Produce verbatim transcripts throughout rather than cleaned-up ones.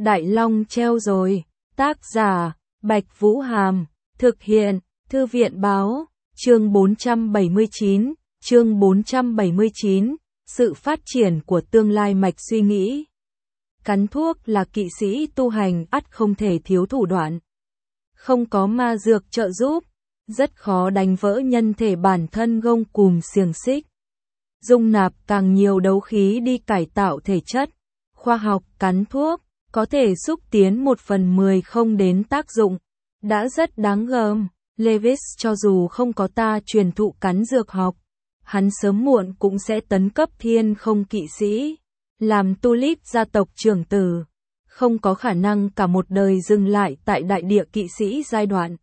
Đại Long treo rồi. Tác giả, Bạch Vũ Hàm. Thực hiện, Thư viện Báo. Chương bốn trăm bảy mươi chín. Chương bốn trăm bảy mươi chín. Sự phát triển của tương lai mạch suy nghĩ. Cắn thuốc là kỵ sĩ tu hành ắt không thể thiếu thủ đoạn. Không có ma dược trợ giúp, rất khó đánh vỡ nhân thể bản thân gông cùm xiềng xích. Dung nạp càng nhiều đấu khí đi cải tạo thể chất. Khoa học cắn thuốc có thể xúc tiến một phần mười không đến tác dụng. Đã rất đáng gờm. Lewis cho dù không có ta truyền thụ cắn dược học, hắn sớm muộn cũng sẽ tấn cấp thiên không kỵ sĩ. Làm Tulip gia tộc trưởng tử, không có khả năng cả một đời dừng lại tại đại địa kỵ sĩ giai đoạn.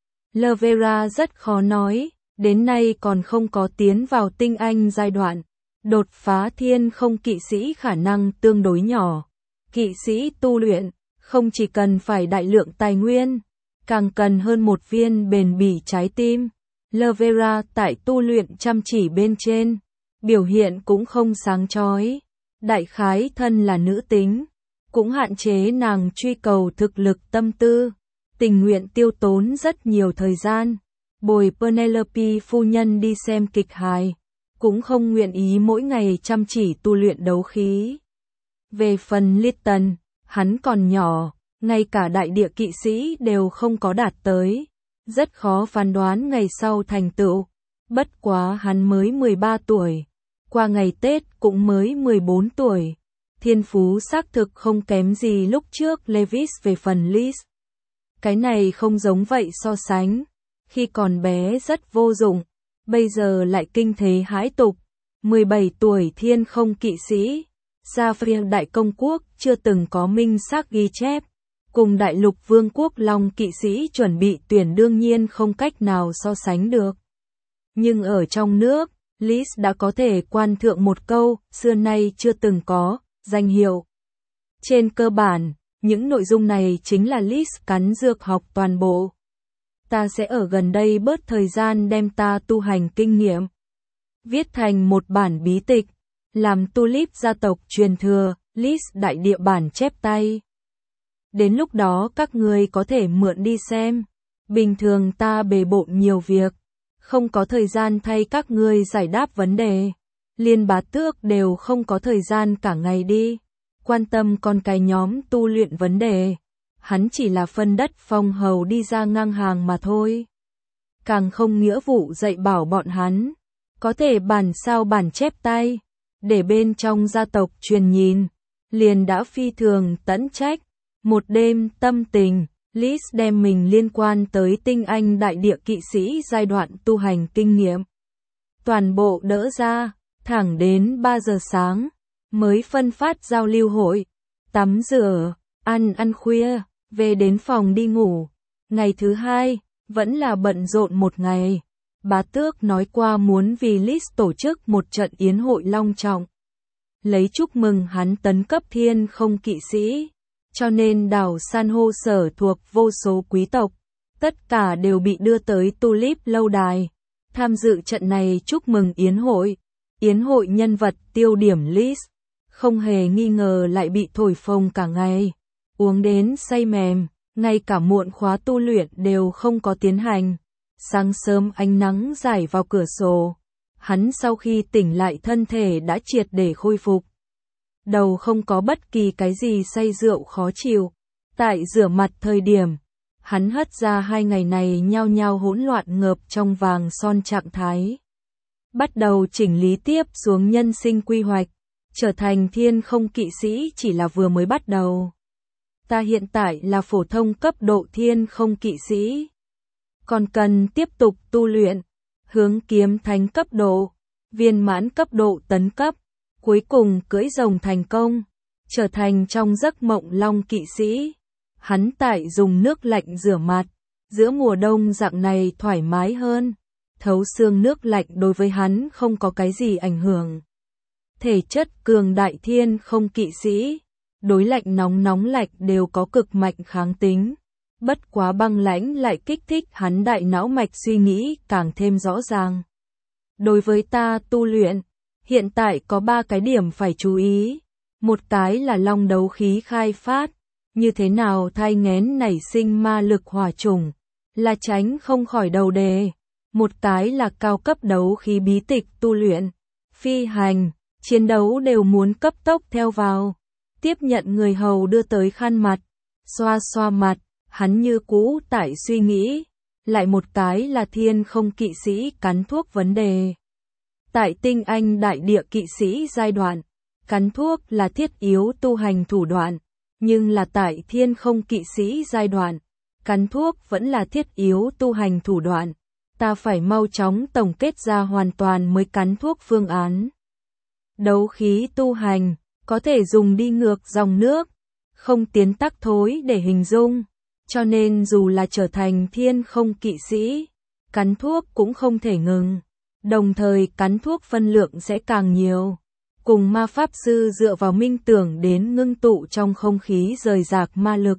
Levera rất khó nói, đến nay còn không có tiến vào tinh anh giai đoạn. Đột phá thiên không kỵ sĩ khả năng tương đối nhỏ. Kỵ sĩ tu luyện, không chỉ cần phải đại lượng tài nguyên, càng cần hơn một viên bền bỉ trái tim. Levera tại tu luyện chăm chỉ bên trên, biểu hiện cũng không sáng chói. Đại khái thân là nữ tính, cũng hạn chế nàng truy cầu thực lực tâm tư, tình nguyện tiêu tốn rất nhiều thời gian. Bồi Penelope phu nhân đi xem kịch hài, cũng không nguyện ý mỗi ngày chăm chỉ tu luyện đấu khí. Về phần Lytton, hắn còn nhỏ, ngay cả đại địa kỵ sĩ đều không có đạt tới. Rất khó phán đoán ngày sau thành tựu. Bất quá hắn mới mười ba tuổi. Qua ngày Tết cũng mới mười bốn tuổi. Thiên phú xác thực không kém gì lúc trước Lewis về phần Liz. Cái này không giống vậy so sánh. Khi còn bé rất vô dụng, bây giờ lại kinh thế hãi tục. mười bảy tuổi thiên không kỵ sĩ. Zafir đại công quốc chưa từng có minh xác ghi chép. Cùng đại lục vương quốc Long kỵ sĩ chuẩn bị tuyển đương nhiên không cách nào so sánh được. Nhưng ở trong nước, Liz đã có thể quan thượng một câu, xưa nay chưa từng có, danh hiệu. Trên cơ bản, những nội dung này chính là Liz cắn dược học toàn bộ. Ta sẽ ở gần đây bớt thời gian đem ta tu hành kinh nghiệm. Viết thành một bản bí tịch, làm Tulip gia tộc truyền thừa, Liz đại địa bản chép tay. Đến lúc đó các ngươi có thể mượn đi xem. Bình thường ta bề bộn nhiều việc, không có thời gian thay các ngươi giải đáp vấn đề. Liên bá tước đều không có thời gian cả ngày đi quan tâm con cái nhóm tu luyện vấn đề. Hắn chỉ là phân đất phong hầu đi ra ngang hàng mà thôi. Càng không nghĩa vụ dạy bảo bọn hắn. Có thể bản sao bản chép tay, để bên trong gia tộc truyền nhìn. Liền đã phi thường tẫn trách. Một đêm tâm tình, Liz đem mình liên quan tới tinh anh đại địa kỵ sĩ giai đoạn tu hành kinh nghiệm. Toàn bộ đỡ ra, thẳng đến ba giờ sáng, mới phân phát giao lưu hội, tắm rửa, ăn ăn khuya, về đến phòng đi ngủ. Ngày thứ hai, vẫn là bận rộn một ngày. Bá tước nói qua muốn vì Liz tổ chức một trận yến hội long trọng. Lấy chúc mừng hắn tấn cấp thiên không kỵ sĩ. Cho nên đảo san hô sở thuộc vô số quý tộc, tất cả đều bị đưa tới Tulip lâu đài, tham dự trận này chúc mừng yến hội. Yến hội nhân vật tiêu điểm Liz, không hề nghi ngờ lại bị thổi phồng cả ngày, uống đến say mềm, ngay cả muộn khóa tu luyện đều không có tiến hành. Sáng sớm ánh nắng rải vào cửa sổ, hắn sau khi tỉnh lại thân thể đã triệt để khôi phục. Đầu không có bất kỳ cái gì say rượu khó chịu. Tại rửa mặt thời điểm, hắn hất ra hai ngày này nhao nhao hỗn loạn ngợp trong vàng son trạng thái. Bắt đầu chỉnh lý tiếp xuống nhân sinh quy hoạch, trở thành thiên không kỵ sĩ chỉ là vừa mới bắt đầu. Ta hiện tại là phổ thông cấp độ thiên không kỵ sĩ. Còn cần tiếp tục tu luyện, hướng kiếm thánh cấp độ, viên mãn cấp độ tấn cấp. Cuối cùng cưỡi rồng thành công, trở thành trong giấc mộng long kỵ sĩ. Hắn tại dùng nước lạnh rửa mặt, giữa mùa đông dạng này thoải mái hơn. Thấu xương nước lạnh đối với hắn không có cái gì ảnh hưởng. Thể chất cường đại thiên không kỵ sĩ, đối lạnh nóng nóng lạnh đều có cực mạnh kháng tính. Bất quá băng lãnh lại kích thích hắn đại não mạch suy nghĩ càng thêm rõ ràng. Đối với ta tu luyện, hiện tại có ba cái điểm phải chú ý. Một cái là long đấu khí khai phát, như thế nào thai nghén nảy sinh ma lực hỏa chủng, là tránh không khỏi đầu đề. Một cái là cao cấp đấu khí bí tịch tu luyện, phi hành, chiến đấu đều muốn cấp tốc theo vào. Tiếp nhận người hầu đưa tới khăn mặt, xoa xoa mặt, hắn như cũ tại suy nghĩ. Lại một cái là thiên không kỵ sĩ cắn thuốc vấn đề. Tại tinh anh đại địa kỵ sĩ giai đoạn, cắn thuốc là thiết yếu tu hành thủ đoạn, nhưng là tại thiên không kỵ sĩ giai đoạn, cắn thuốc vẫn là thiết yếu tu hành thủ đoạn. Ta phải mau chóng tổng kết ra hoàn toàn mới cắn thuốc phương án. Đấu khí tu hành, có thể dùng đi ngược dòng nước, không tiến tắc thối để hình dung. Cho nên dù là trở thành thiên không kỵ sĩ, cắn thuốc cũng không thể ngừng. Đồng thời cắn thuốc phân lượng sẽ càng nhiều. Cùng ma pháp sư dựa vào minh tưởng đến ngưng tụ trong không khí rời rạc ma lực.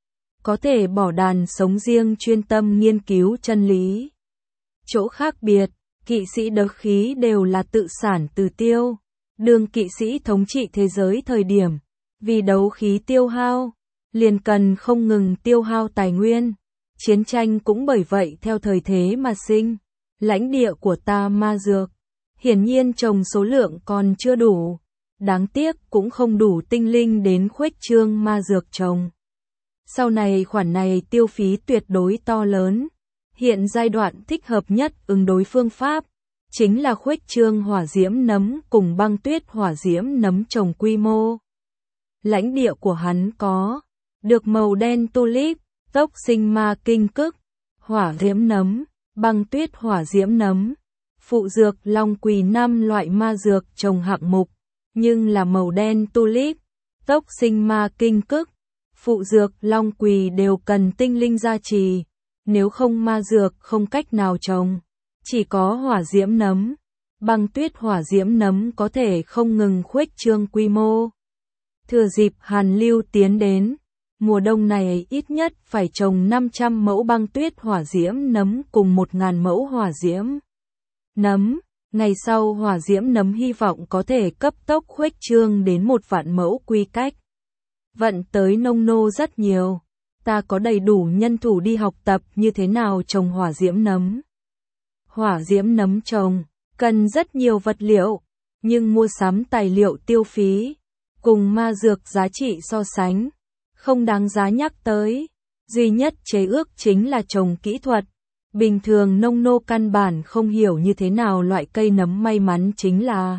Có thể bỏ đàn sống riêng chuyên tâm nghiên cứu chân lý. Chỗ khác biệt, kỵ sĩ đấu khí đều là tự sản tự tiêu. Đường kỵ sĩ thống trị thế giới thời điểm, vì đấu khí tiêu hao, liền cần không ngừng tiêu hao tài nguyên. Chiến tranh cũng bởi vậy theo thời thế mà sinh. Lãnh địa của ta ma dược, hiển nhiên trồng số lượng còn chưa đủ. Đáng tiếc cũng không đủ tinh linh đến khuếch trương ma dược trồng. Sau này khoản này tiêu phí tuyệt đối to lớn. Hiện giai đoạn thích hợp nhất ứng đối phương pháp, chính là khuếch trương hỏa diễm nấm cùng băng tuyết hỏa diễm nấm trồng quy mô. Lãnh địa của hắn có được màu đen tulip, tốc sinh ma kinh cức, hỏa diễm nấm, băng tuyết hỏa diễm nấm, phụ dược long quỳ năm loại ma dược trồng hạng mục, nhưng là màu đen tulip, tốc sinh ma kinh cức, phụ dược long quỳ đều cần tinh linh gia trì, nếu không ma dược không cách nào trồng. Chỉ có hỏa diễm nấm, băng tuyết hỏa diễm nấm có thể không ngừng khuếch trương quy mô. Thừa dịp hàn lưu tiến đến, mùa đông này ít nhất phải trồng năm trăm mẫu băng tuyết hỏa diễm nấm cùng một nghìn mẫu hỏa diễm nấm. Ngày sau hỏa diễm nấm hy vọng có thể cấp tốc khuếch trương đến một vạn mẫu quy cách. Vận tới nông nô rất nhiều, ta có đầy đủ nhân thủ đi học tập như thế nào trồng hỏa diễm nấm. Hỏa diễm nấm trồng, cần rất nhiều vật liệu, nhưng mua sắm tài liệu tiêu phí, cùng ma dược giá trị so sánh, không đáng giá nhắc tới. Duy nhất chế ước chính là trồng kỹ thuật. Bình thường nông nô căn bản không hiểu như thế nào loại cây nấm may mắn chính là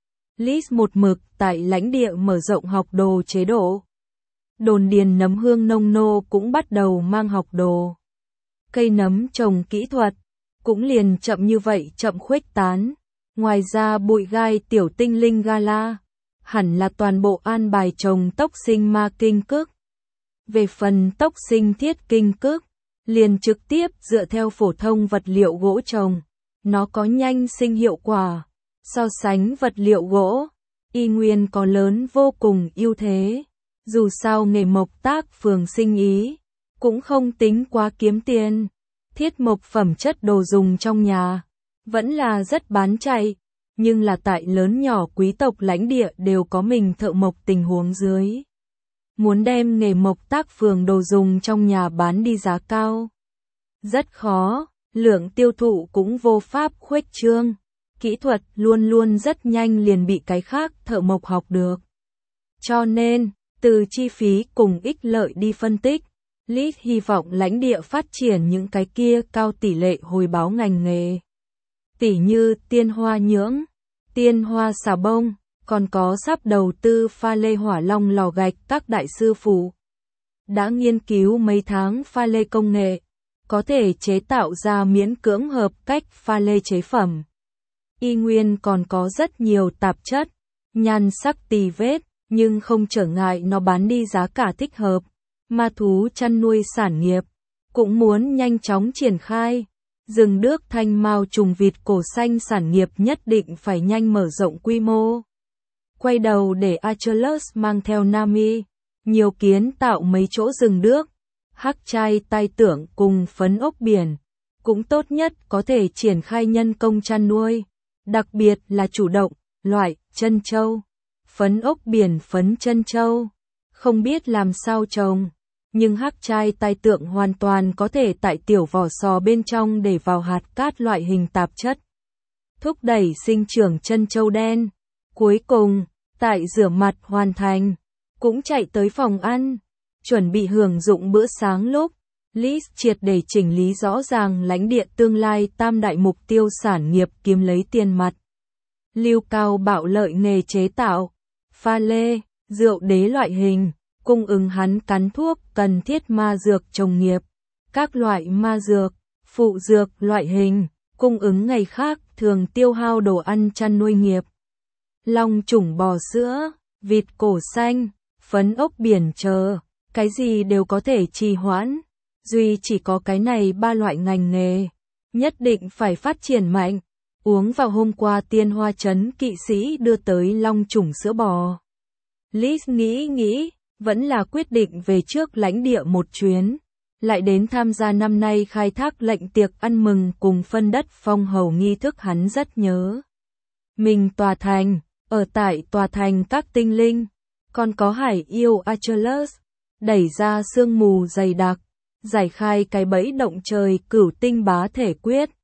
List một mực tại lãnh địa mở rộng học đồ chế độ. Đồn điền nấm hương nông nô cũng bắt đầu mang học đồ. Cây nấm trồng kỹ thuật, cũng liền chậm như vậy chậm khuếch tán. Ngoài ra bụi gai tiểu tinh linh gala, hẳn là toàn bộ an bài trồng tốc sinh ma kinh cức. Về phần tốc sinh thiết kinh cức, liền trực tiếp dựa theo phổ thông vật liệu gỗ trồng, nó có nhanh sinh hiệu quả. So sánh vật liệu gỗ, y nguyên có lớn vô cùng ưu thế. Dù sao nghề mộc tác phường sinh ý, cũng không tính quá kiếm tiền. Thiết mộc phẩm chất đồ dùng trong nhà, vẫn là rất bán chạy, nhưng là tại lớn nhỏ quý tộc lãnh địa đều có mình thợ mộc tình huống dưới. Muốn đem nghề mộc tác phường đồ dùng trong nhà bán đi giá cao, rất khó, lượng tiêu thụ cũng vô pháp khuếch trương. Kỹ thuật luôn luôn rất nhanh liền bị cái khác thợ mộc học được. Cho nên, từ chi phí cùng ích lợi đi phân tích, List hy vọng lãnh địa phát triển những cái kia cao tỷ lệ hồi báo ngành nghề. Tỉ như tiên hoa nhưỡng, tiên hoa xà bông, còn có sắp đầu tư pha lê hỏa long lò gạch các đại sư phụ. Đã nghiên cứu mấy tháng pha lê công nghệ, có thể chế tạo ra miễn cưỡng hợp cách pha lê chế phẩm. Y nguyên còn có rất nhiều tạp chất, nhan sắc tì vết, nhưng không trở ngại nó bán đi giá cả thích hợp. Ma thú chăn nuôi sản nghiệp, cũng muốn nhanh chóng triển khai. Rừng đước thanh mao trùng vịt cổ xanh sản nghiệp nhất định phải nhanh mở rộng quy mô. Quay đầu để Achilles mang theo Nami, nhiều kiến tạo mấy chỗ rừng đước, hắc trai tai tưởng cùng phấn ốc biển. Cũng tốt nhất có thể triển khai nhân công chăn nuôi, đặc biệt là chủ động, loại, chân trâu, phấn ốc biển phấn chân trâu. không biết làm sao trồng. Nhưng hắc trai tai tượng hoàn toàn có thể tại tiểu vỏ sò bên trong để vào hạt cát loại hình tạp chất, thúc đẩy sinh trưởng chân châu đen. Cuối cùng, tại rửa mặt hoàn thành, cũng chạy tới phòng ăn, chuẩn bị hưởng dụng bữa sáng lúc Liz triệt để chỉnh lý rõ ràng lãnh địa tương lai tam đại mục tiêu sản nghiệp kiếm lấy tiền mặt. Lưu cao bạo lợi nghề chế tạo, pha lê, rượu đế loại hình, cung ứng hắn cắn thuốc cần thiết ma dược trồng nghiệp, các loại ma dược, phụ dược loại hình, cung ứng ngày khác thường tiêu hao đồ ăn chăn nuôi nghiệp. Long trùng bò sữa, vịt cổ xanh, phấn ốc biển chờ, cái gì đều có thể trì hoãn. Duy chỉ có cái này ba loại ngành nghề, nhất định phải phát triển mạnh. Uống vào hôm qua Tiên Hoa Trấn kỵ sĩ đưa tới long trùng sữa bò. Liz nghĩ nghĩ, vẫn là quyết định về trước lãnh địa một chuyến, lại đến tham gia năm nay khai thác lệnh tiệc ăn mừng cùng phân đất phong hầu nghi thức hắn rất nhớ. Mình tòa thành, ở tại tòa thành các tinh linh, còn có hải yêu Achilles, đẩy ra sương mù dày đặc, giải khai cái bẫy động trời cửu tinh bá thể quyết.